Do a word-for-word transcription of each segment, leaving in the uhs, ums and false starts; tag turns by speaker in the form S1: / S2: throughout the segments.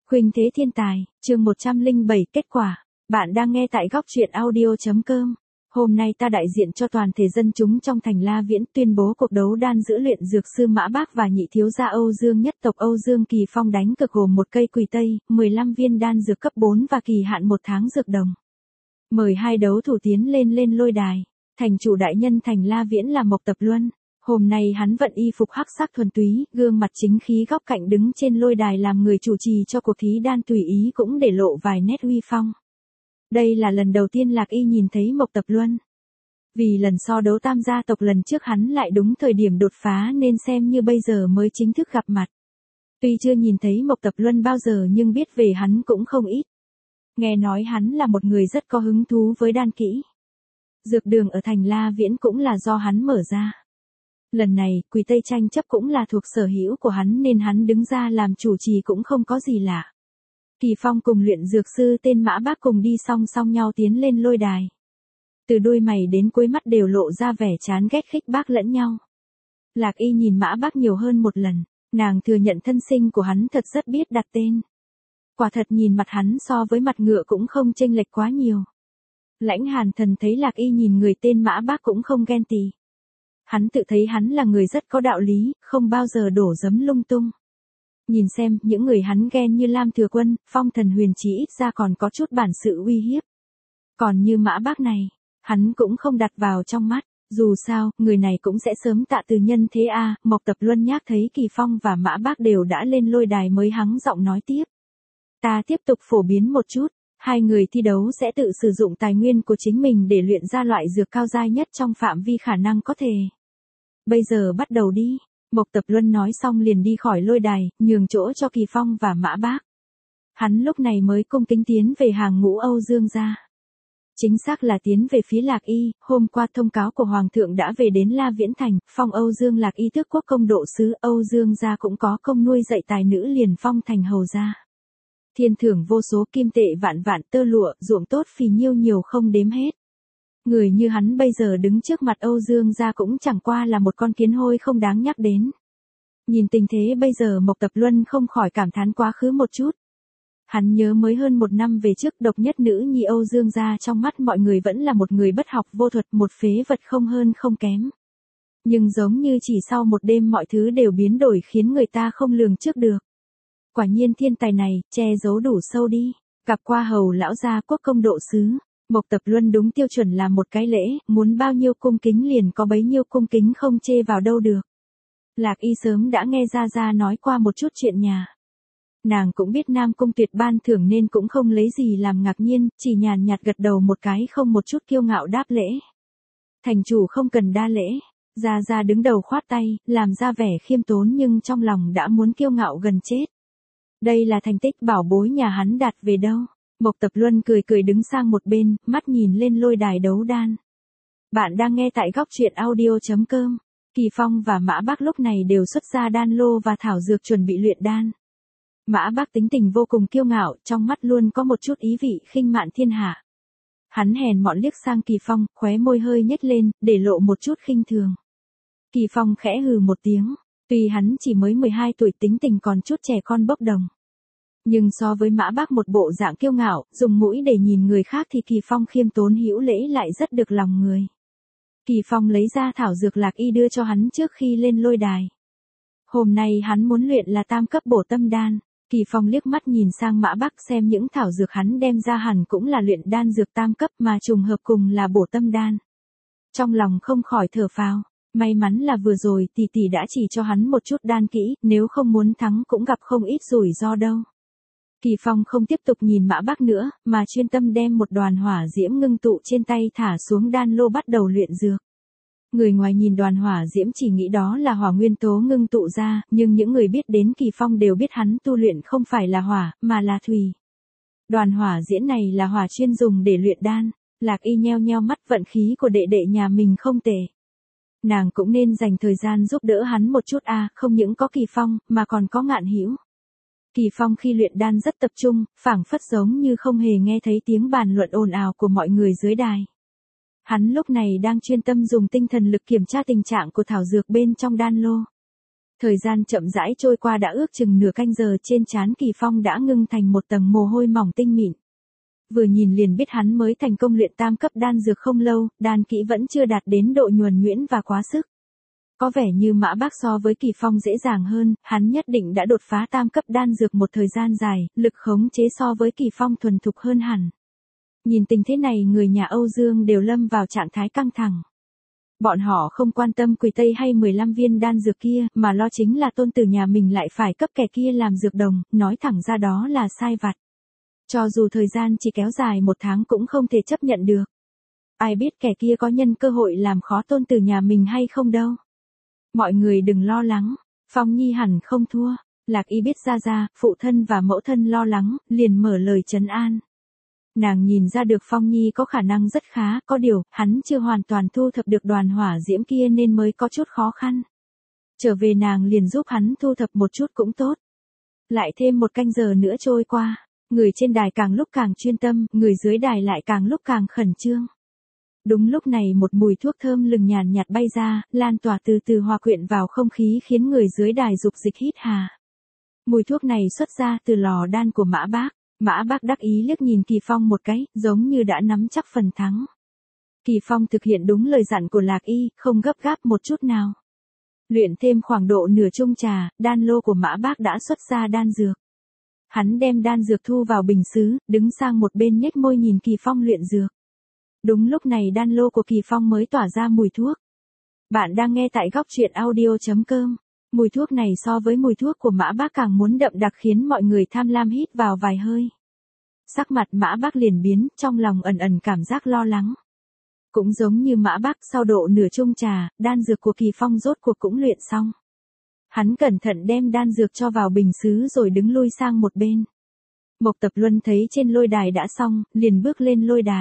S1: Khuynh thế thiên tài, chương một trăm lẻ bảy kết quả. Bạn đang nghe tại góc truyện audio.com. Hôm nay ta đại diện cho toàn thể dân chúng trong thành La Viễn tuyên bố cuộc đấu đan giữa luyện dược sư Mã Bác và nhị thiếu gia Âu Dương nhất tộc Âu Dương Kỳ Phong đánh cực gồm một cây quỳ tây, mười lăm viên đan dược cấp bốn và kỳ hạn một tháng dược đồng. Mời hai đấu thủ tiến lên lên lôi đài. Thành chủ đại nhân thành La Viễn là Mộc Tập Luân. Hôm nay hắn vận y phục hắc sắc thuần túy, gương mặt chính khí góc cạnh đứng trên lôi đài làm người chủ trì cho cuộc thí đan tùy ý cũng để lộ vài nét uy phong. Đây là lần đầu tiên Lạc Y nhìn thấy Mộc Tập Luân. Vì lần so đấu tam gia tộc lần trước hắn lại đúng thời điểm đột phá nên xem như bây giờ mới chính thức gặp mặt. Tuy chưa nhìn thấy Mộc Tập Luân bao giờ nhưng biết về hắn cũng không ít. Nghe nói hắn là một người rất có hứng thú với đan kỹ. Dược đường ở thành La Viễn cũng là do hắn mở ra. Lần này, quỳ tây tranh chấp cũng là thuộc sở hữu của hắn nên hắn đứng ra làm chủ trì cũng không có gì lạ. Kỳ Phong cùng luyện dược sư tên Mã Bác cùng đi song song nhau tiến lên lôi đài. Từ đôi mày đến cuối mắt đều lộ ra vẻ chán ghét khích bác lẫn nhau. Lạc Y nhìn Mã Bác nhiều hơn một lần, nàng thừa nhận thân sinh của hắn thật rất biết đặt tên. Quả thật nhìn mặt hắn so với mặt ngựa cũng không chênh lệch quá nhiều. Lãnh Hàn Thần thấy Lạc Y nhìn người tên Mã Bác cũng không ghen tị. Hắn tự thấy hắn là người rất có đạo lý, không bao giờ đổ giấm lung tung. Nhìn xem, những người hắn ghen như Lam Thừa Quân, Phong Thần Huyền chỉ ít ra còn có chút bản sự uy hiếp. Còn như Mã Bác này, hắn cũng không đặt vào trong mắt, dù sao, người này cũng sẽ sớm tạ từ nhân thế a. À. Mộc Tập Luân nhắc thấy Kỳ Phong và Mã Bác đều đã lên lôi đài mới hắng giọng nói tiếp. Ta tiếp tục phổ biến một chút, hai người thi đấu sẽ tự sử dụng tài nguyên của chính mình để luyện ra loại dược cao giai nhất trong phạm vi khả năng có thể. Bây giờ bắt đầu đi. Mộc Tập Luân nói xong liền đi khỏi lôi đài, nhường chỗ cho Kỳ Phong và Mã Bác. Hắn lúc này mới cung kính tiến về hàng ngũ Âu Dương gia. Chính xác là tiến về phía Lạc Y, hôm qua thông cáo của Hoàng thượng đã về đến La Viễn Thành, phong Âu Dương Lạc Y tước quốc công độ sứ, Âu Dương gia cũng có công nuôi dạy tài nữ liền phong thành hầu gia. Thiên thưởng vô số kim tệ vạn vạn tơ lụa, ruộng tốt phì nhiêu nhiều không đếm hết. Người như hắn bây giờ đứng trước mặt Âu Dương gia cũng chẳng qua là một con kiến hôi không đáng nhắc đến. Nhìn tình thế bây giờ Mộc Tập Luân không khỏi cảm thán quá khứ một chút. Hắn nhớ mới hơn một năm về trước độc nhất nữ nhi Âu Dương gia trong mắt mọi người vẫn là một người bất học vô thuật, một phế vật không hơn không kém. Nhưng giống như chỉ sau một đêm mọi thứ đều biến đổi khiến người ta không lường trước được. Quả nhiên thiên tài này, che giấu đủ sâu đi, gặp qua hầu lão gia quốc công độ sứ. Mộc Tập Luân đúng tiêu chuẩn là một cái lễ, muốn bao nhiêu cung kính liền có bấy nhiêu cung kính không chê vào đâu được. Lạc Y sớm đã nghe Gia Gia nói qua một chút chuyện nhà. Nàng cũng biết Nam Cung Tuyệt ban thưởng nên cũng không lấy gì làm ngạc nhiên, chỉ nhàn nhạt gật đầu một cái không một chút kiêu ngạo đáp lễ. Thành chủ không cần đa lễ. Gia Gia đứng đầu khoát tay, làm ra vẻ khiêm tốn nhưng trong lòng đã muốn kiêu ngạo gần chết. Đây là thành tích bảo bối nhà hắn đạt về đâu. Mộc Tập Luân cười cười đứng sang một bên, mắt nhìn lên lôi đài đấu đan. Bạn đang nghe tại góc truyện audio.com. Kỳ Phong và Mã Bác lúc này đều xuất ra đan lô và thảo dược chuẩn bị luyện đan. Mã Bác tính tình vô cùng kiêu ngạo, trong mắt luôn có một chút ý vị khinh mạn thiên hạ. Hắn hèn mọn liếc sang Kỳ Phong, khóe môi hơi nhếch lên, để lộ một chút khinh thường. Kỳ Phong khẽ hừ một tiếng, tuy hắn chỉ mới mười hai tuổi tính tình còn chút trẻ con bốc đồng. Nhưng so với Mã Bác một bộ dạng kiêu ngạo, dùng mũi để nhìn người khác thì Kỳ Phong khiêm tốn hữu lễ lại rất được lòng người. Kỳ Phong lấy ra thảo dược Lạc Y đưa cho hắn trước khi lên lôi đài. Hôm nay hắn muốn luyện là tam cấp bổ tâm đan. Kỳ Phong liếc mắt nhìn sang Mã Bác xem những thảo dược hắn đem ra hẳn cũng là luyện đan dược tam cấp mà trùng hợp cùng là bổ tâm đan. Trong lòng không khỏi thở phào, may mắn là vừa rồi tỷ tỷ đã chỉ cho hắn một chút đan kỹ, nếu không muốn thắng cũng gặp không ít rủi ro đâu. Kỳ Phong không tiếp tục nhìn Mã Bác nữa, mà chuyên tâm đem một đoàn hỏa diễm ngưng tụ trên tay thả xuống đan lô bắt đầu luyện dược. Người ngoài nhìn đoàn hỏa diễm chỉ nghĩ đó là hỏa nguyên tố ngưng tụ ra, nhưng những người biết đến Kỳ Phong đều biết hắn tu luyện không phải là hỏa, mà là thủy. Đoàn hỏa diễm này là hỏa chuyên dùng để luyện đan. Lạc Y nheo nheo mắt, vận khí của đệ đệ nhà mình không tệ. Nàng cũng nên dành thời gian giúp đỡ hắn một chút à, không những có Kỳ Phong, mà còn có Ngạn Hữu. Kỳ Phong khi luyện đan rất tập trung, phảng phất giống như không hề nghe thấy tiếng bàn luận ồn ào của mọi người dưới đài. Hắn lúc này đang chuyên tâm dùng tinh thần lực kiểm tra tình trạng của thảo dược bên trong đan lô. Thời gian chậm rãi trôi qua đã ước chừng nửa canh giờ, trên trán Kỳ Phong đã ngưng thành một tầng mồ hôi mỏng tinh mịn. Vừa nhìn liền biết hắn mới thành công luyện tam cấp đan dược không lâu, đan kỹ vẫn chưa đạt đến độ nhuần nhuyễn và quá sức. Có vẻ như Mã Bác so với Kỳ Phong dễ dàng hơn, hắn nhất định đã đột phá tam cấp đan dược một thời gian dài, lực khống chế so với Kỳ Phong thuần thục hơn hẳn. Nhìn tình thế này, người nhà Âu Dương đều lâm vào trạng thái căng thẳng. Bọn họ không quan tâm Quỳ Tây hay mười lăm viên đan dược kia, mà lo chính là tôn tử nhà mình lại phải cấp kẻ kia làm dược đồng, nói thẳng ra đó là sai vặt. Cho dù thời gian chỉ kéo dài một tháng cũng không thể chấp nhận được. Ai biết kẻ kia có nhân cơ hội làm khó tôn tử nhà mình hay không đâu. Mọi người đừng lo lắng, Phong Nhi hẳn không thua. Lạc Y biết ra ra, phụ thân và mẫu thân lo lắng, liền mở lời trấn an. Nàng nhìn ra được Phong Nhi có khả năng rất khá, có điều, hắn chưa hoàn toàn thu thập được đoàn hỏa diễm kia nên mới có chút khó khăn. Trở về nàng liền giúp hắn thu thập một chút cũng tốt. Lại thêm một canh giờ nữa trôi qua, người trên đài càng lúc càng chuyên tâm, người dưới đài lại càng lúc càng khẩn trương. Đúng lúc này một mùi thuốc thơm lừng nhàn nhạt bay ra, lan tỏa từ từ hòa quyện vào không khí khiến người dưới đài dục dịch hít hà. Mùi thuốc này xuất ra từ lò đan của Mã Bác. Mã Bác đắc ý liếc nhìn Kỳ Phong một cái, giống như đã nắm chắc phần thắng. Kỳ Phong thực hiện đúng lời dặn của Lạc Y, không gấp gáp một chút nào. Luyện thêm khoảng độ nửa chung trà, đan lô của Mã Bác đã xuất ra đan dược. Hắn đem đan dược thu vào bình sứ, đứng sang một bên nhếch môi nhìn Kỳ Phong luyện dược. Đúng lúc này đan lô của Kỳ Phong mới tỏa ra mùi thuốc. Bạn đang nghe tại góc truyện audio chấm com. Mùi thuốc này so với mùi thuốc của Mã Bác càng muốn đậm đặc khiến mọi người tham lam hít vào vài hơi. Sắc mặt Mã Bác liền biến, trong lòng ẩn ẩn cảm giác lo lắng. Cũng giống như Mã Bác, sau độ nửa chung trà, đan dược của Kỳ Phong rốt cuộc cũng luyện xong. Hắn cẩn thận đem đan dược cho vào bình sứ rồi đứng lui sang một bên. Mộc Tập Luân thấy trên lôi đài đã xong, liền bước lên lôi đài.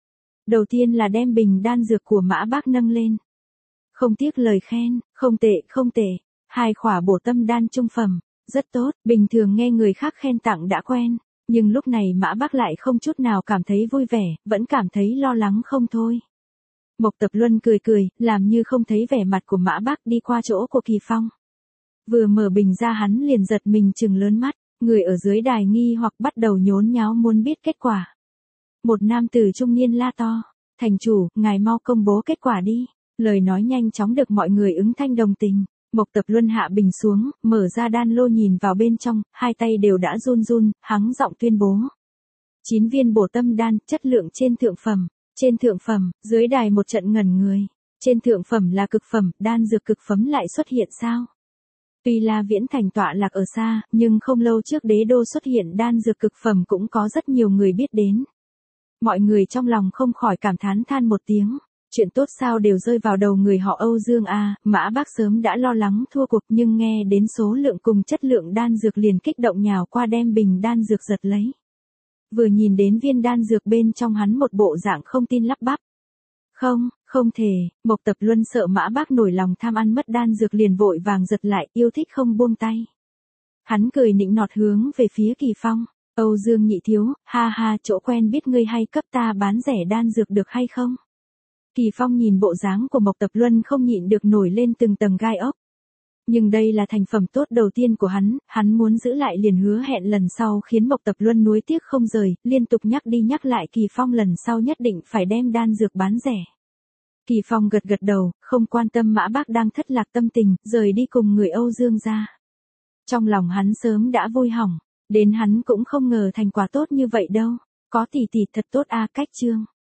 S1: Đầu tiên là đem bình đan dược của Mã Bác nâng lên. Không tiếc lời khen, không tệ, không tệ. Hai khỏa bổ tâm đan trung phẩm, rất tốt, bình thường nghe người khác khen tặng đã quen, nhưng lúc này Mã Bác lại không chút nào cảm thấy vui vẻ, vẫn cảm thấy lo lắng không thôi. Mộc Tập Luân cười cười, làm như không thấy vẻ mặt của Mã Bác, đi qua chỗ của Kỳ Phong. Vừa mở bình ra hắn liền giật mình trừng lớn mắt, người ở dưới đài nghi hoặc bắt đầu nhốn nháo muốn biết kết quả. Một nam tử trung niên la to, thành chủ, ngài mau công bố kết quả đi. Lời nói nhanh chóng được mọi người ứng thanh đồng tình. Mộc Tập Luân hạ bình xuống, mở ra đan lô nhìn vào bên trong, hai tay đều đã run run, hắng giọng tuyên bố. chín viên bổ tâm đan, chất lượng trên thượng phẩm. Trên thượng phẩm, dưới đài một trận ngẩn người. Trên thượng phẩm là cực phẩm, đan dược cực phẩm lại xuất hiện sao? Tuy La Viễn Thành tọa lạc ở xa, nhưng không lâu trước đế đô xuất hiện đan dược cực phẩm cũng có rất nhiều người biết đến. Mọi người trong lòng không khỏi cảm thán than một tiếng. Chuyện tốt sao đều rơi vào đầu người họ Âu Dương a. Mã Bác sớm đã lo lắng thua cuộc nhưng nghe đến số lượng cùng chất lượng đan dược liền kích động nhào qua đem bình đan dược giật lấy. Vừa nhìn đến viên đan dược bên trong hắn một bộ dạng không tin lắp bắp. Không, không thể, Mộc Tập Luân sợ Mã Bác nổi lòng tham ăn mất đan dược liền vội vàng giật lại, yêu thích không buông tay. Hắn cười nịnh nọt hướng về phía Kỳ Phong. Âu Dương nhị thiếu, ha ha, chỗ quen biết ngươi hay cấp ta bán rẻ đan dược được hay không? Kỳ Phong nhìn bộ dáng của Mộc Tập Luân không nhịn được nổi lên từng tầng gai ốc. Nhưng đây là thành phẩm tốt đầu tiên của hắn, hắn muốn giữ lại liền hứa hẹn lần sau khiến Mộc Tập Luân nuối tiếc không rời, liên tục nhắc đi nhắc lại Kỳ Phong lần sau nhất định phải đem đan dược bán rẻ. Kỳ Phong gật gật đầu, không quan tâm Mã Bác đang thất lạc tâm tình, rời đi cùng người Âu Dương ra. Trong lòng hắn sớm đã vui hỏng, đến hắn cũng không ngờ thành quả tốt như vậy đâu, có tỷ tỷ thật tốt a. Cách chương.